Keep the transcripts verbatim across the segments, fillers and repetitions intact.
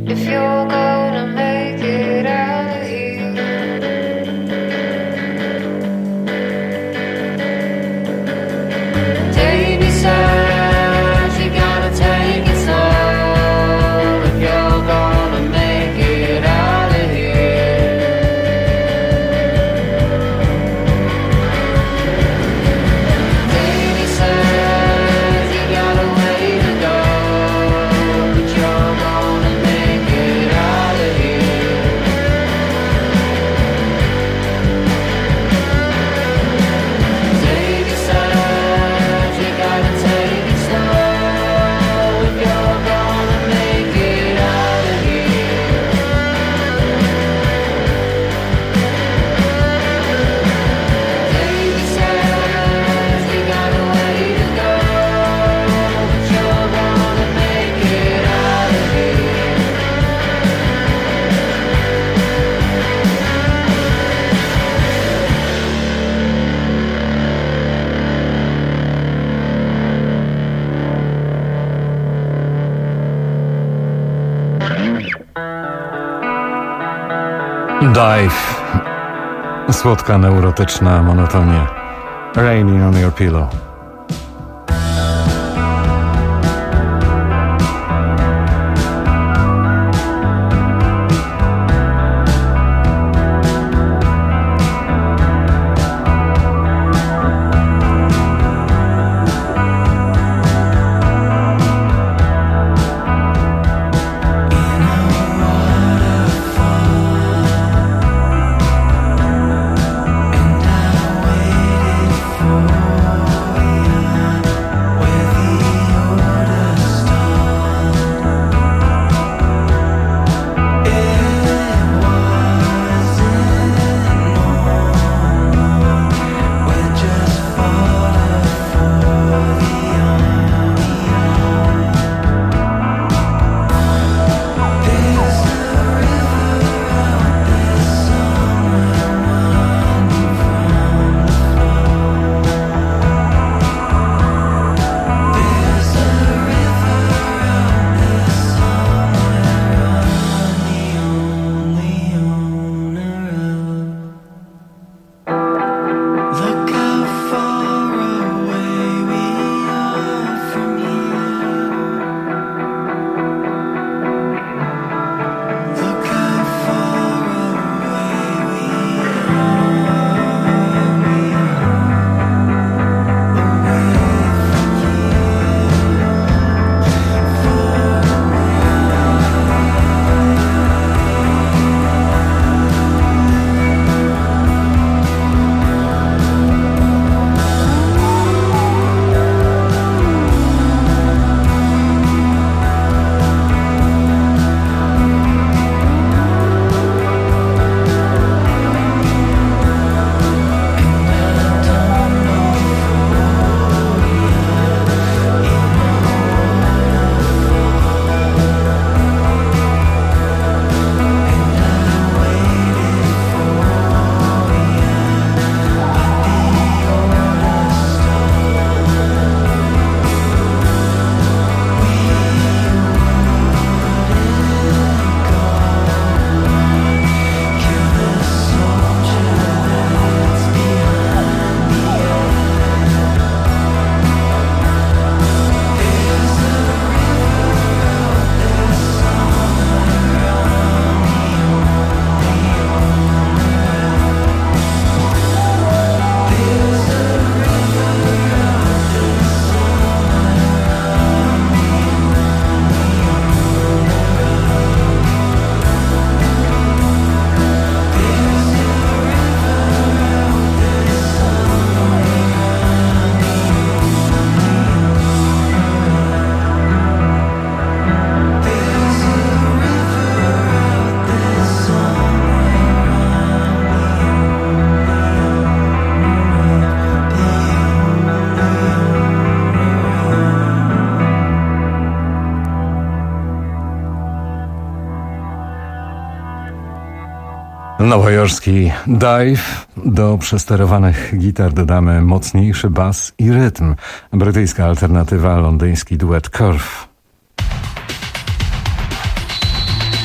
Dive. Słodka, neurotyczna monotonia. Raining on your pillow. Nowojorski Dive. Do przesterowanych gitar dodamy mocniejszy bas i rytm. Brytyjska alternatywa, londyński duet Curve.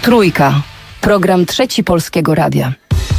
Trójka. Program Trzeci Polskiego Radia.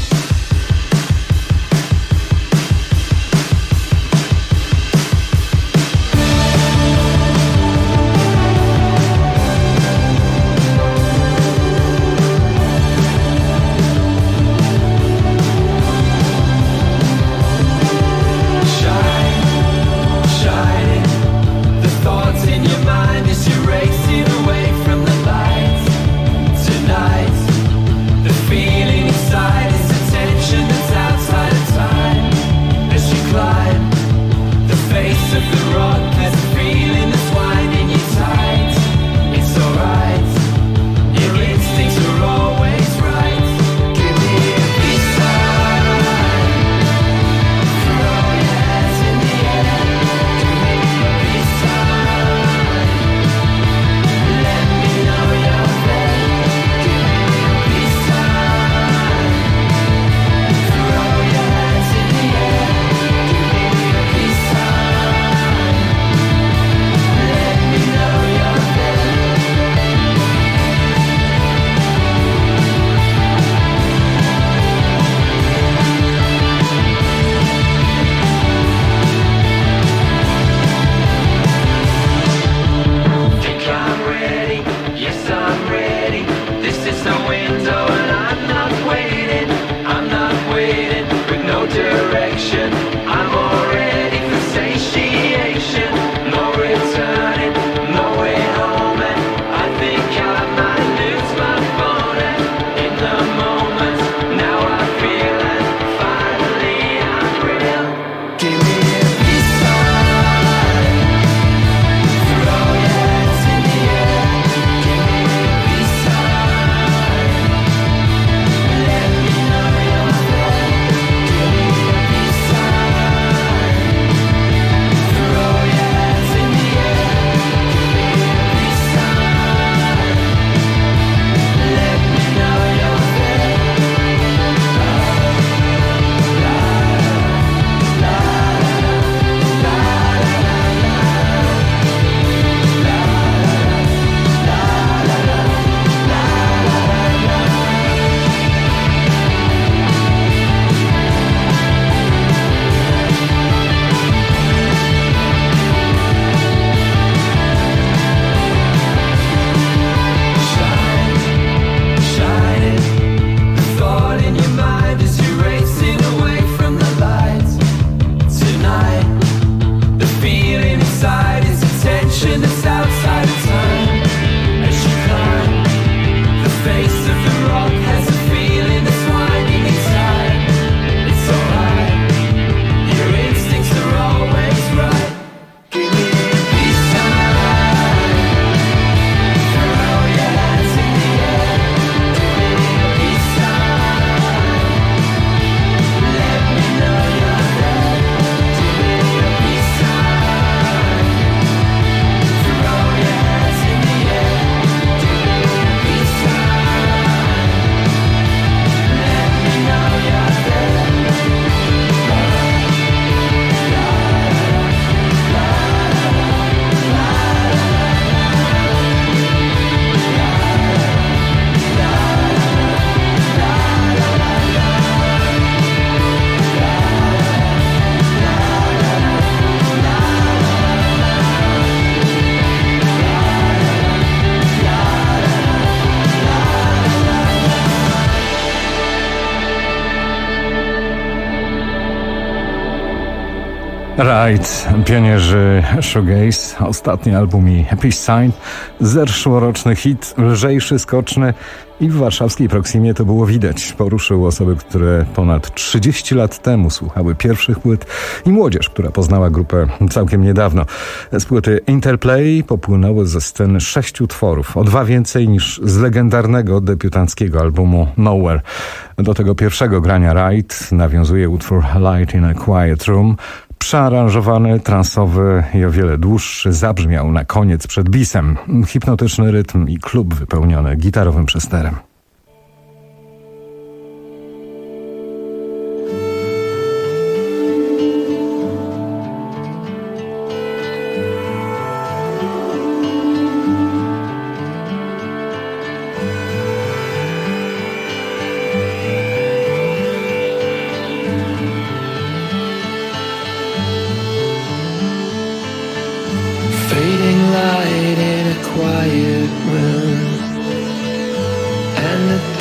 Right, pionierzy shoegaze, ostatni album i Peace Sign, zeszłoroczny hit, lżejszy, skoczny i w warszawskiej Proximie to było widać. Poruszył osoby, które ponad trzydzieści lat temu słuchały pierwszych płyt i młodzież, która poznała grupę całkiem niedawno. Z płyty Interplay popłynęły ze sceny sześciu tworów, o dwa więcej niż z legendarnego debiutanckiego albumu Nowhere. Do tego pierwszego grania Ride nawiązuje utwór Light in a Quiet Room. Przearanżowany, transowy i o wiele dłuższy zabrzmiał na koniec przed bisem. Hipnotyczny rytm i klub wypełniony gitarowym przesterem.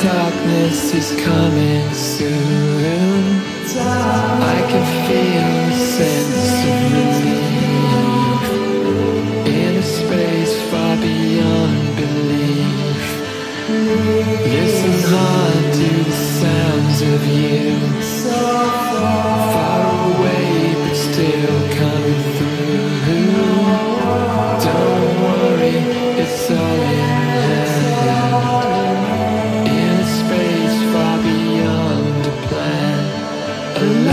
darkness is coming soon. I can feel a sense of relief in a space far beyond belief. Listen hard to the sounds of you, far away but still coming through. Don't worry, it's all in hand. In a space far beyond a plan, a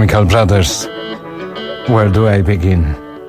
Chemical Brothers. Where do I begin?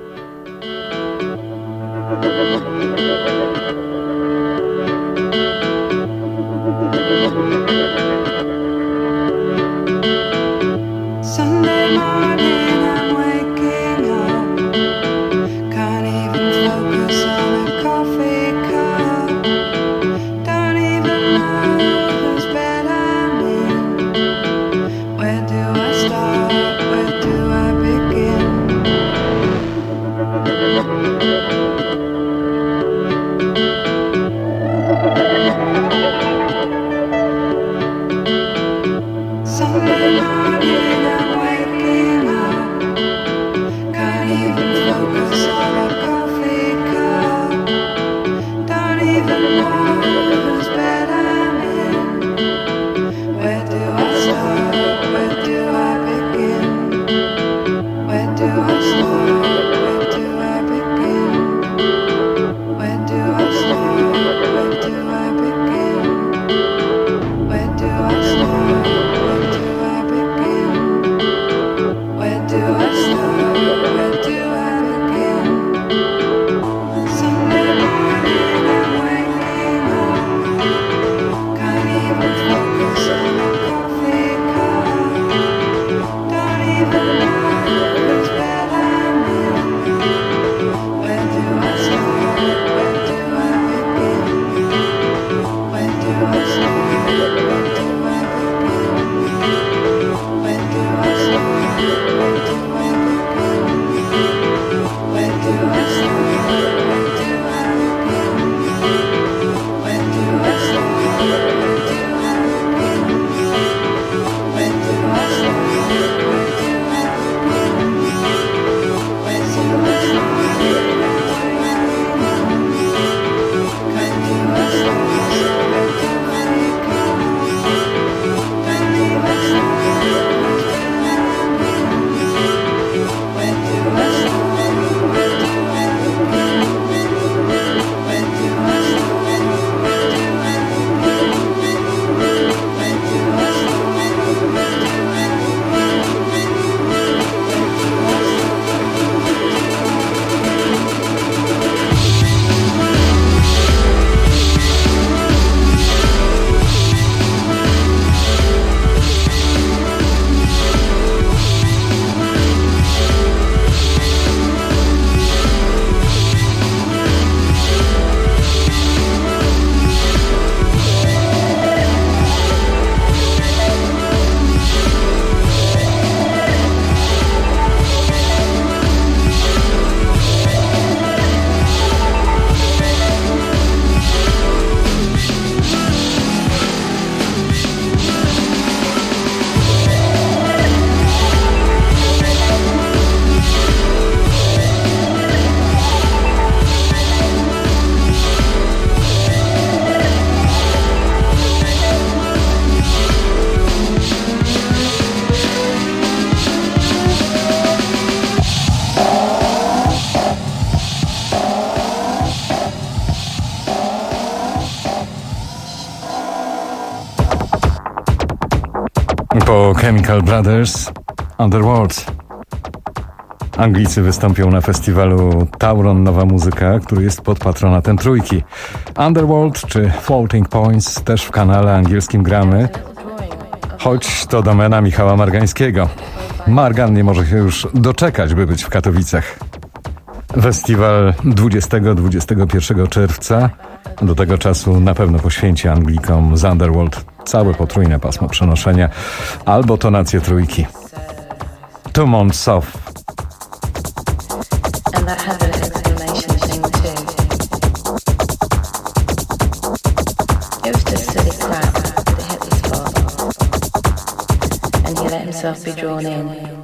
Po Chemical Brothers, Underworld. Anglicy wystąpią na festiwalu Tauron Nowa Muzyka, który jest pod patronatem Trójki. Underworld czy Floating Points też w kanale angielskim gramy, choć to domena Michała Margańskiego. Margan nie może się już doczekać, by być w Katowicach. Festiwal dwudziestego do dwudziestego pierwszego czerwca. Do tego czasu na pewno poświęci Anglikom z Underworld całe potrójne pasmo przenoszenia albo tonację Trójki. Two Months Off. And that had an explanation thing too. It was just silly crap that hit the spot. And he let himself be drawn in.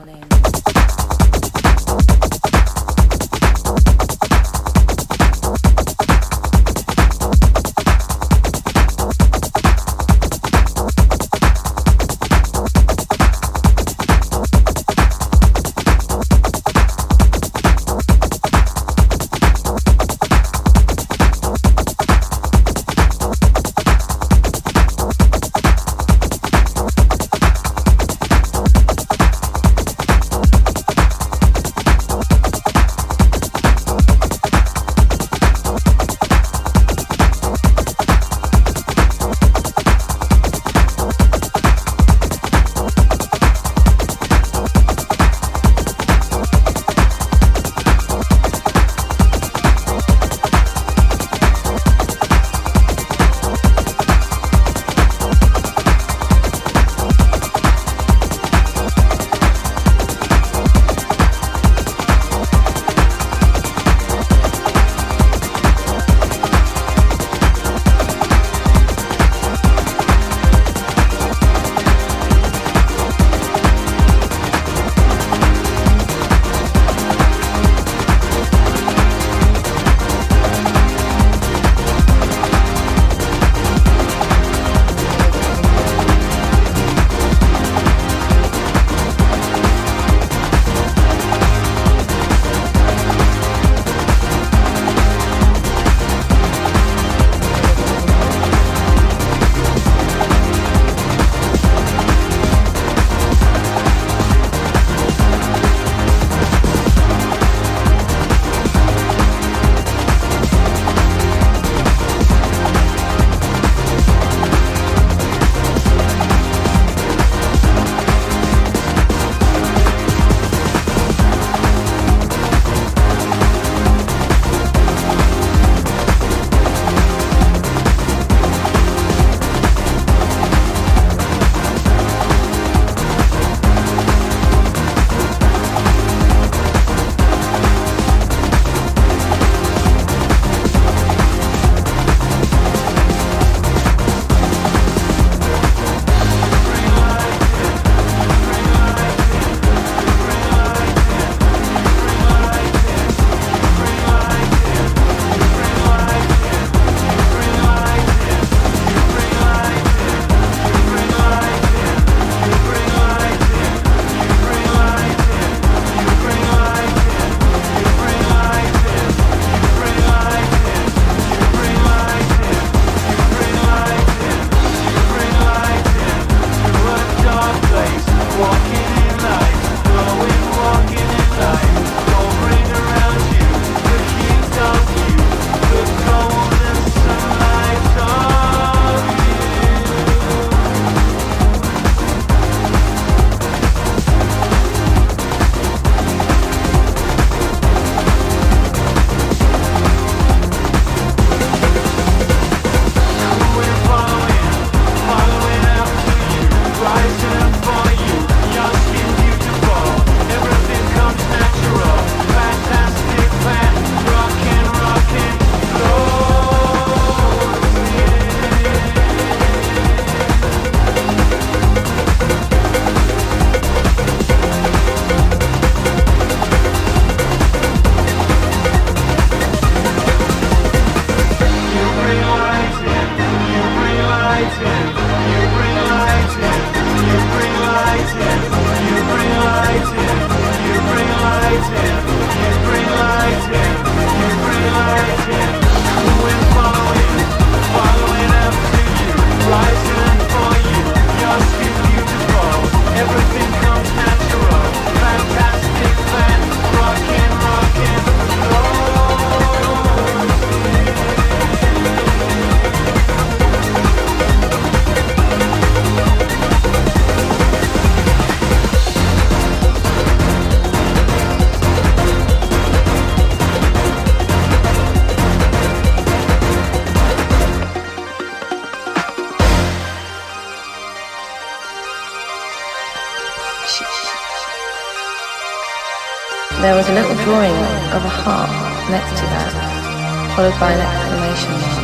there was a little drawing of a heart next to that, followed by an exclamation mark.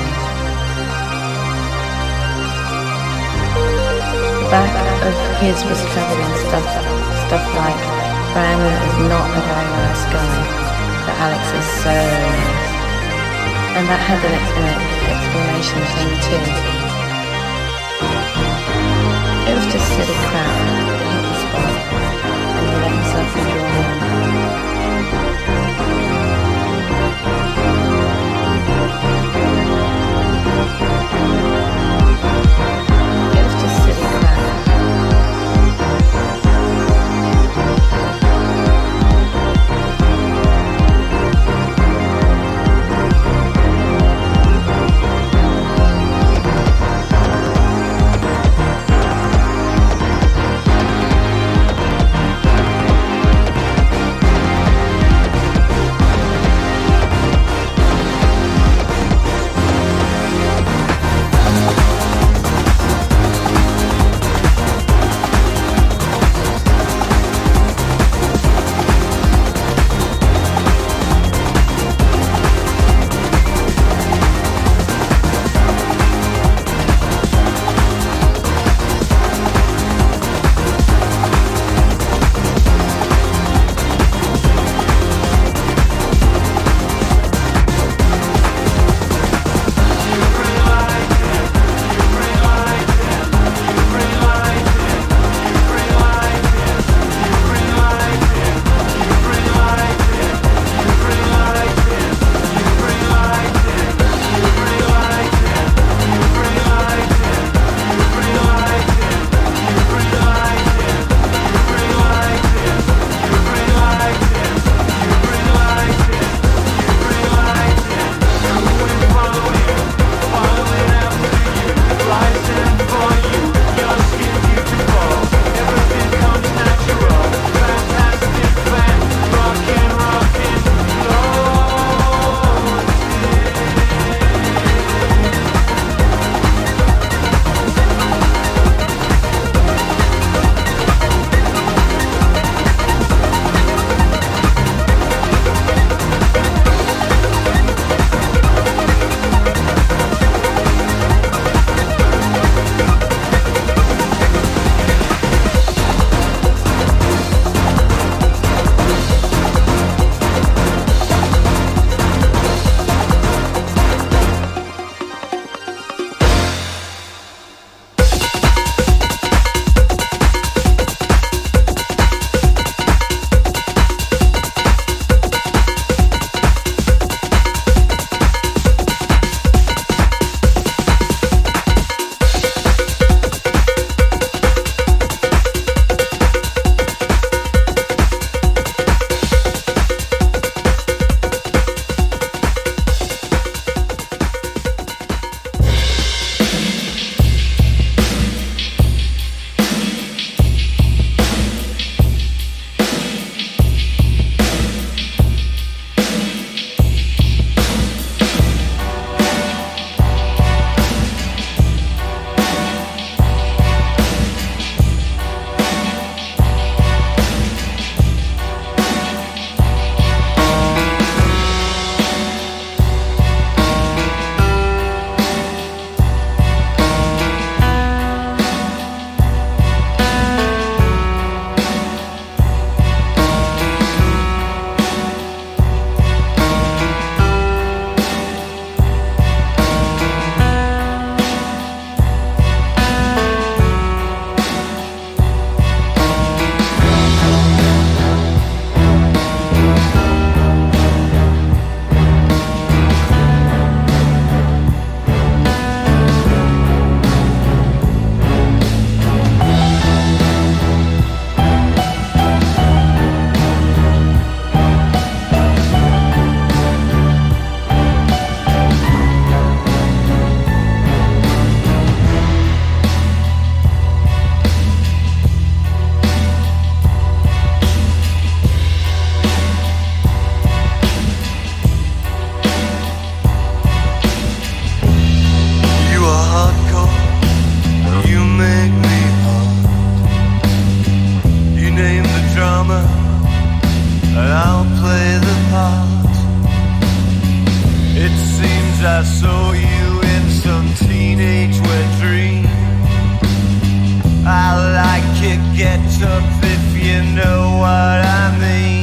The back of his was covered in stuff, stuff like, Graham is not a very nice guy, but Alex is so nice. And that had an exclamation, exclamation thing too. It was just silly crap that hit the spot, and he let himself be drawn in. It was just silly crap. I saw you in some teenage wet dream. I like your get-up if you know what I mean.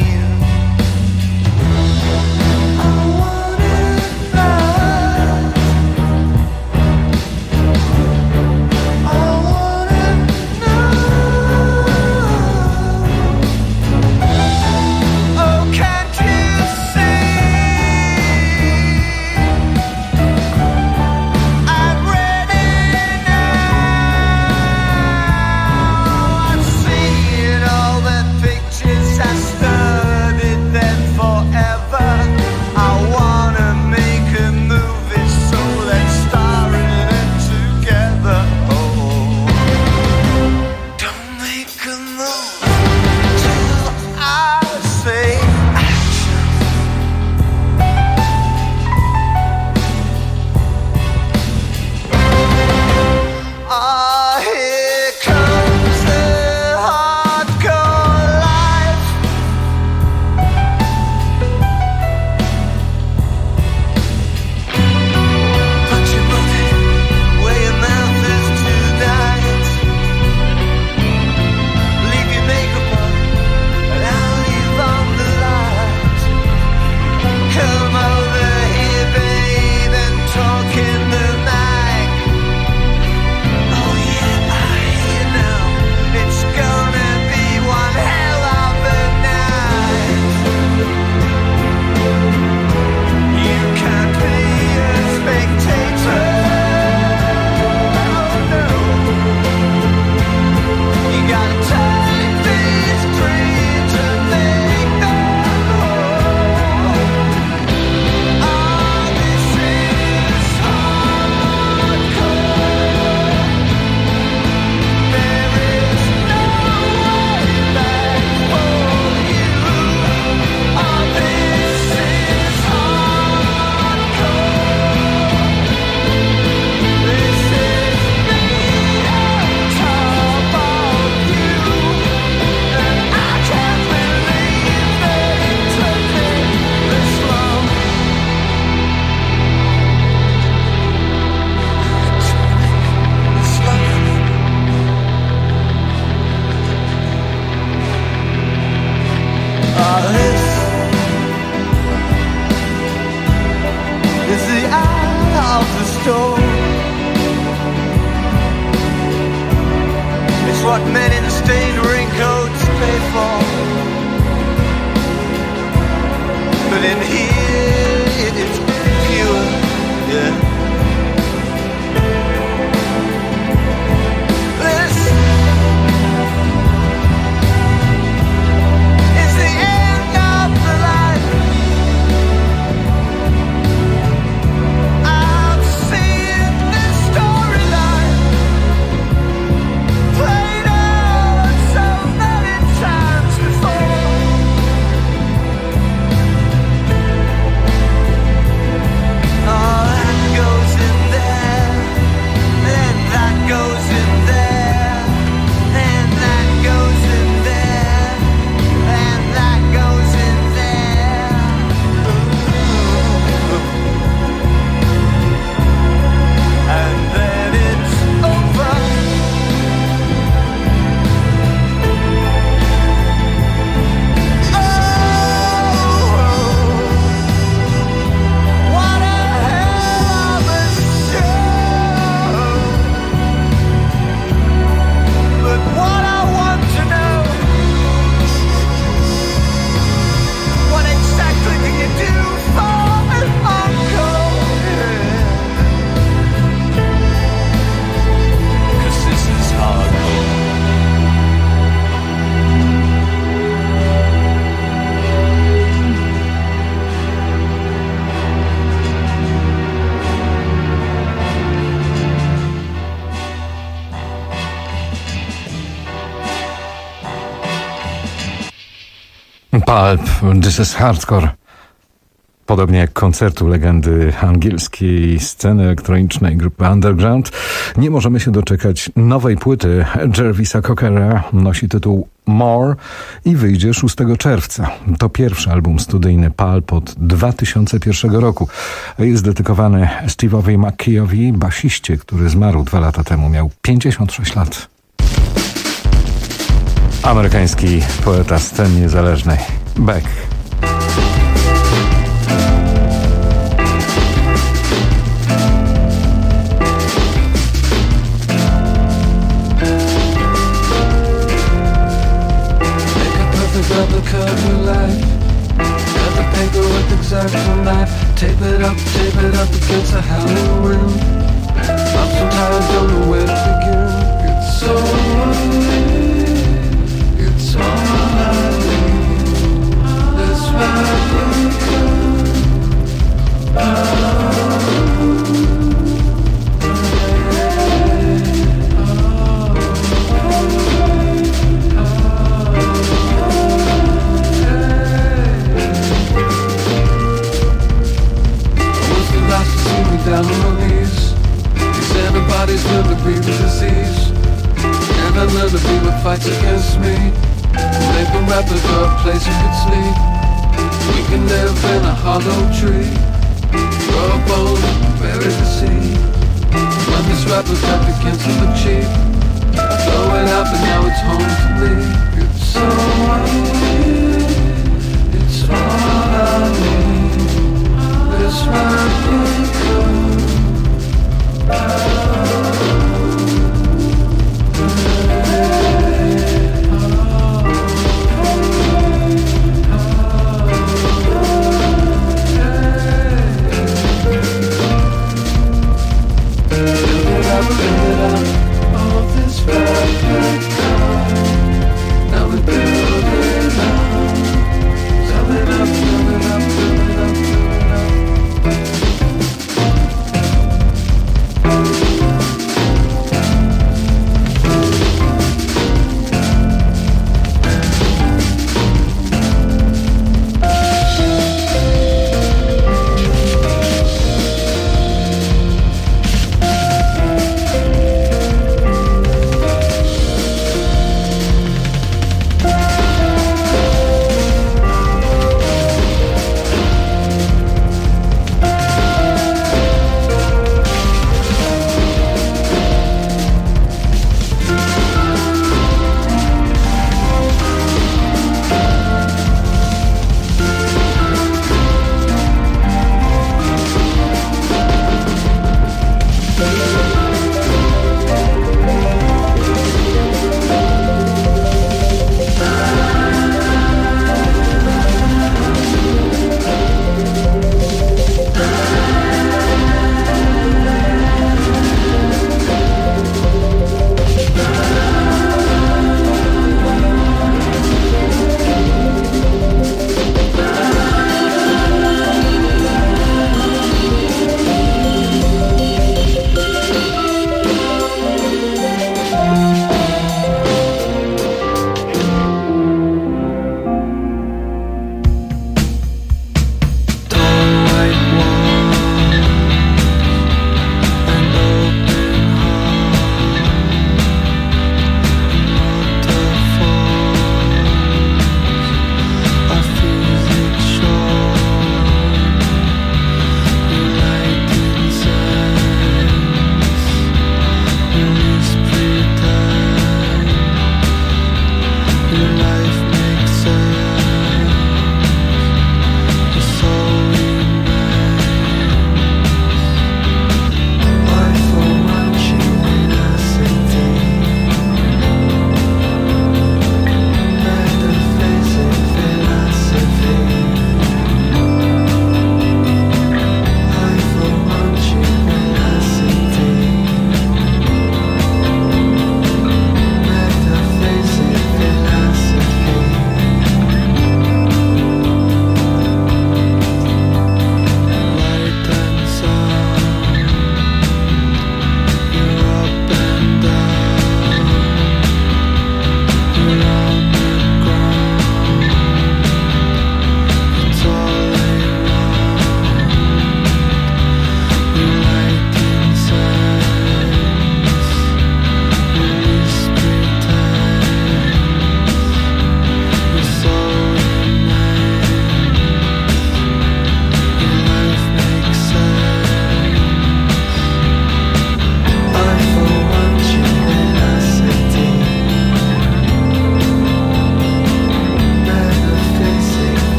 Pulp, This is Hardcore. Podobnie jak koncertu legendy angielskiej sceny elektronicznej grupy Underground, nie możemy się doczekać nowej płyty Jarvisa Cockera. Nosi tytuł More i wyjdzie szóstego czerwca. To pierwszy album studyjny Pulp od dwa tysiące pierwszego roku. Jest dedykowany Steve'owi McKee'owi, basiście, który zmarł dwa lata temu. Miał pięćdziesiąt sześć lat. Amerykański poeta sceny niezależnej. Beck. Replica of your life. Cut the paper with exacto knife. Tape it up, tape it up against a howling wind. I'm so tired, don't know where to begin. It's so ugly. It's all I need. This replica. Down on my knees. These antibodies learn to be the disease, and I learn to be what fights against me. Make a replica, a place you could sleep. We can live in a hollow tree. Grow a bone, bury the seed. When this replica begins to look cheap, I throw it out, but now it's home to me. It's so weird. It's all I need. This replica. Now we build it up, coming up.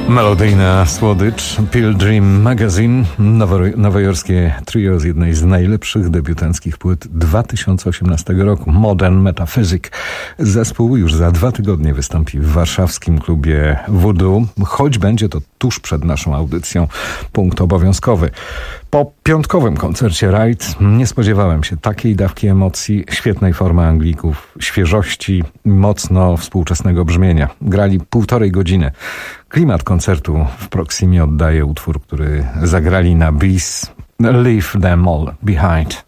Melodyjna słodycz Pilgrim Magazine, nowo, nowojorskie trio z jednej z najlepszych debiutanckich płyt dwa tysiące osiemnastego roku, Modern Metaphysic. Zespół już za dwa tygodnie wystąpi w warszawskim klubie Voodoo, choć będzie to tuż przed naszą audycją, punkt obowiązkowy. Po piątkowym koncercie Ride nie spodziewałem się takiej dawki emocji, świetnej formy Anglików, świeżości, mocno współczesnego brzmienia. Grali półtorej godziny. Klimat koncertu w Proximie oddaje utwór, który zagrali na bis, Leave Them All Behind.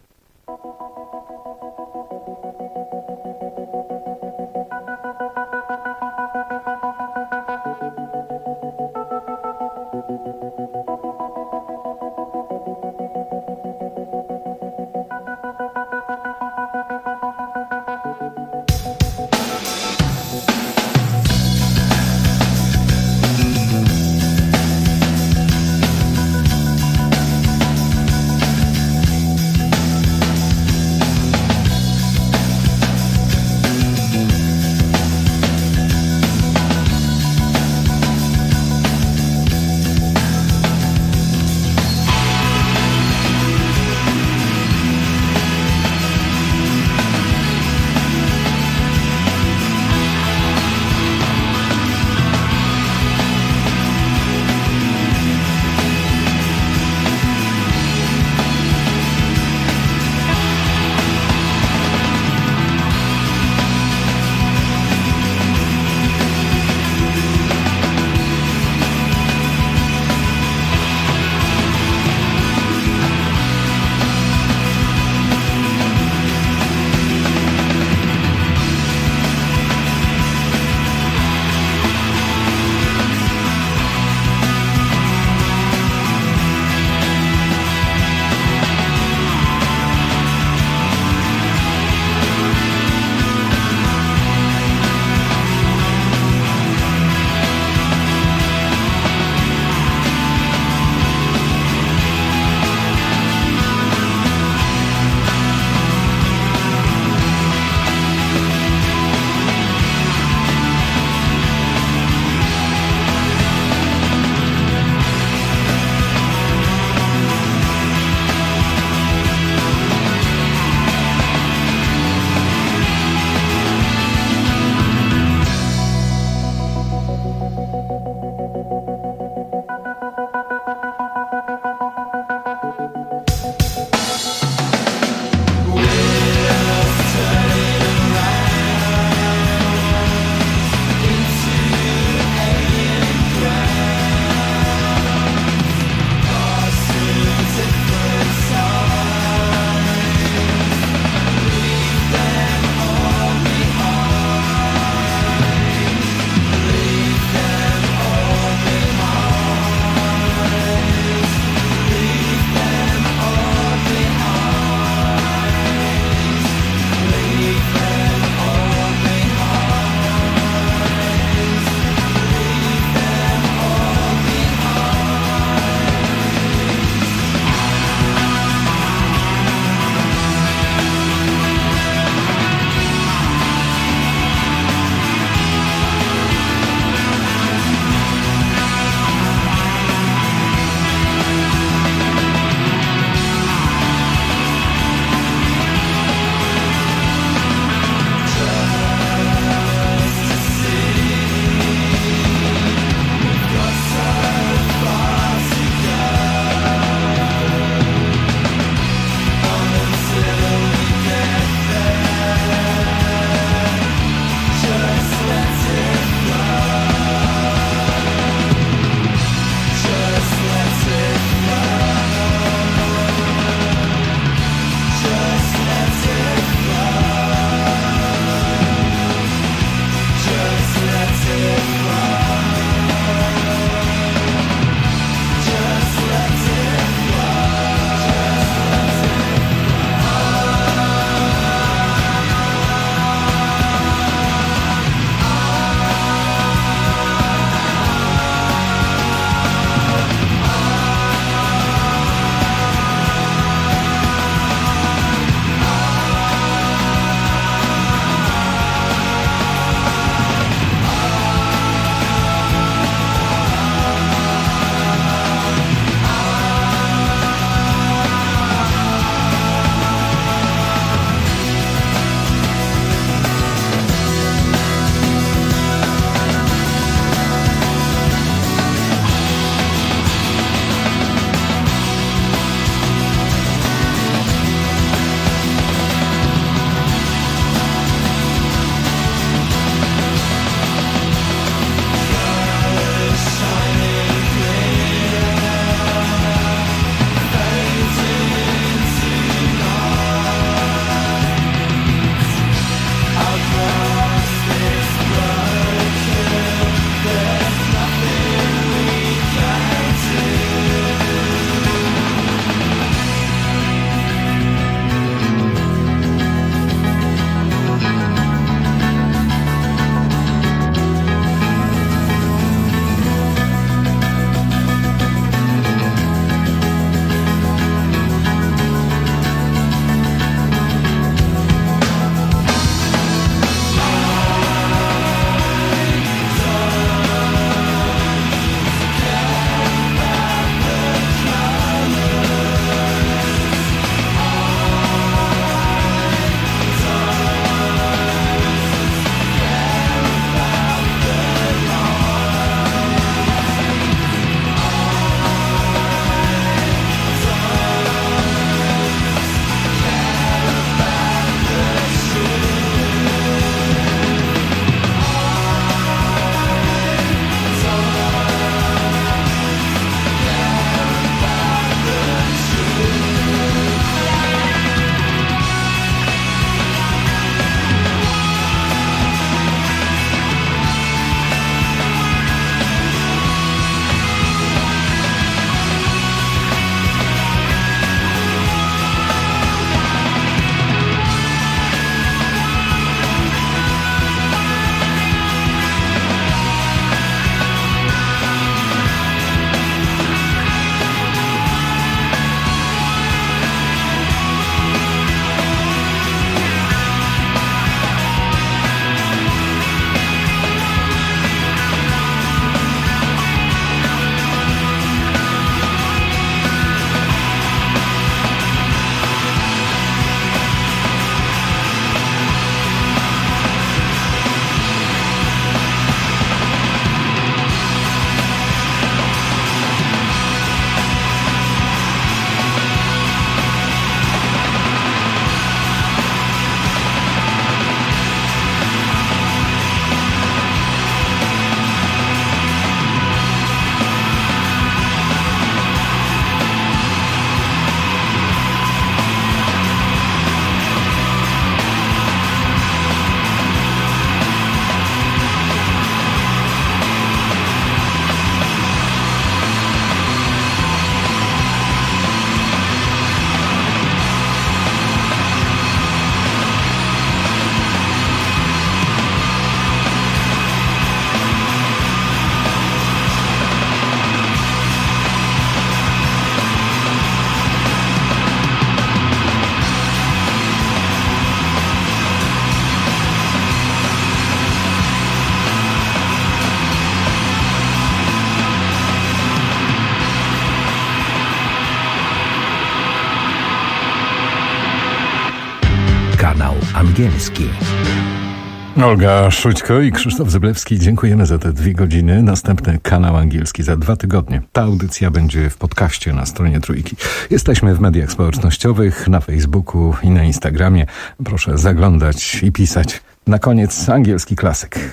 Angielski. Olga Szućko i Krzysztof Zyblewski, dziękujemy za te dwie godziny. Następny kanał angielski za dwa tygodnie. Ta audycja będzie w podcaście na stronie Trójki. Jesteśmy w mediach społecznościowych, na Facebooku i na Instagramie. Proszę zaglądać i pisać. Na koniec angielski klasyk.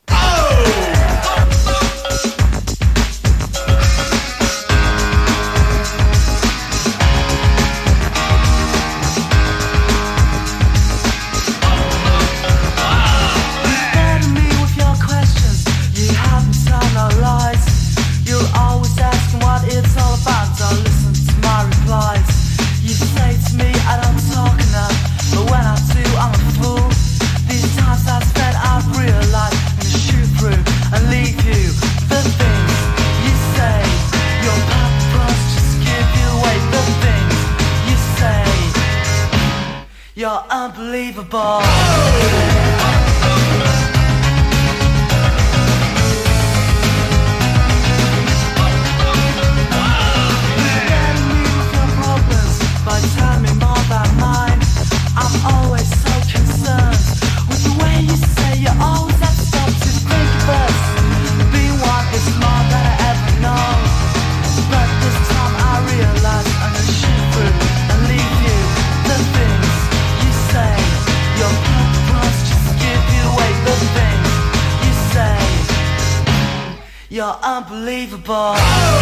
You're unbelievable. By telling me more about mine, I'm always so concerned with the way you say you always have to stop to think of us. Being one is more than I ever know, but this time I realize I'm gonna shoot through and leave you. The things you say, your purpose just give you away. The things you say, you're unbelievable.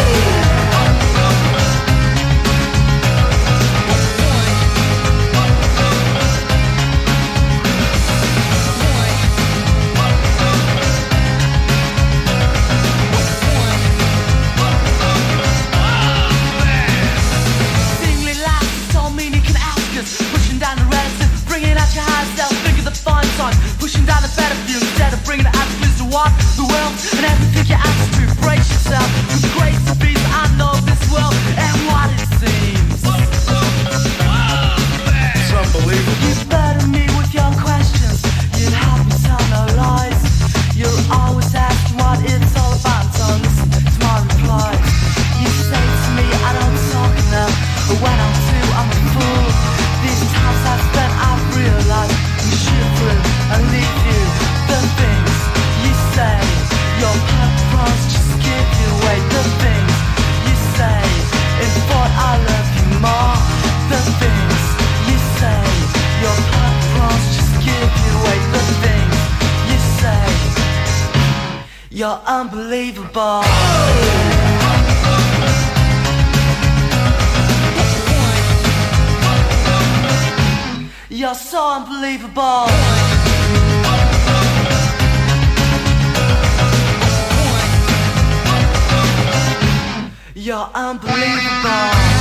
Pushing down the better view instead of bringing it out to lose the what, the world, and everything you ask to brace yourself. With grace to be, I know this world and what it seems. It's unbelievable. You burden me with your questions. You'd help me tell no lies. You're always asking what it's all about, so listen to my replies. You say to me I don't talk enough, but when I do I'm a fool. These times I've spent I've realized you shoot through and leave you. The things you say, your purpose just give you away. The things you say, in thought I love you more. The things you say, your purpose just give you away. The things you say, you're unbelievable. You're so unbelievable. You're unbelievable.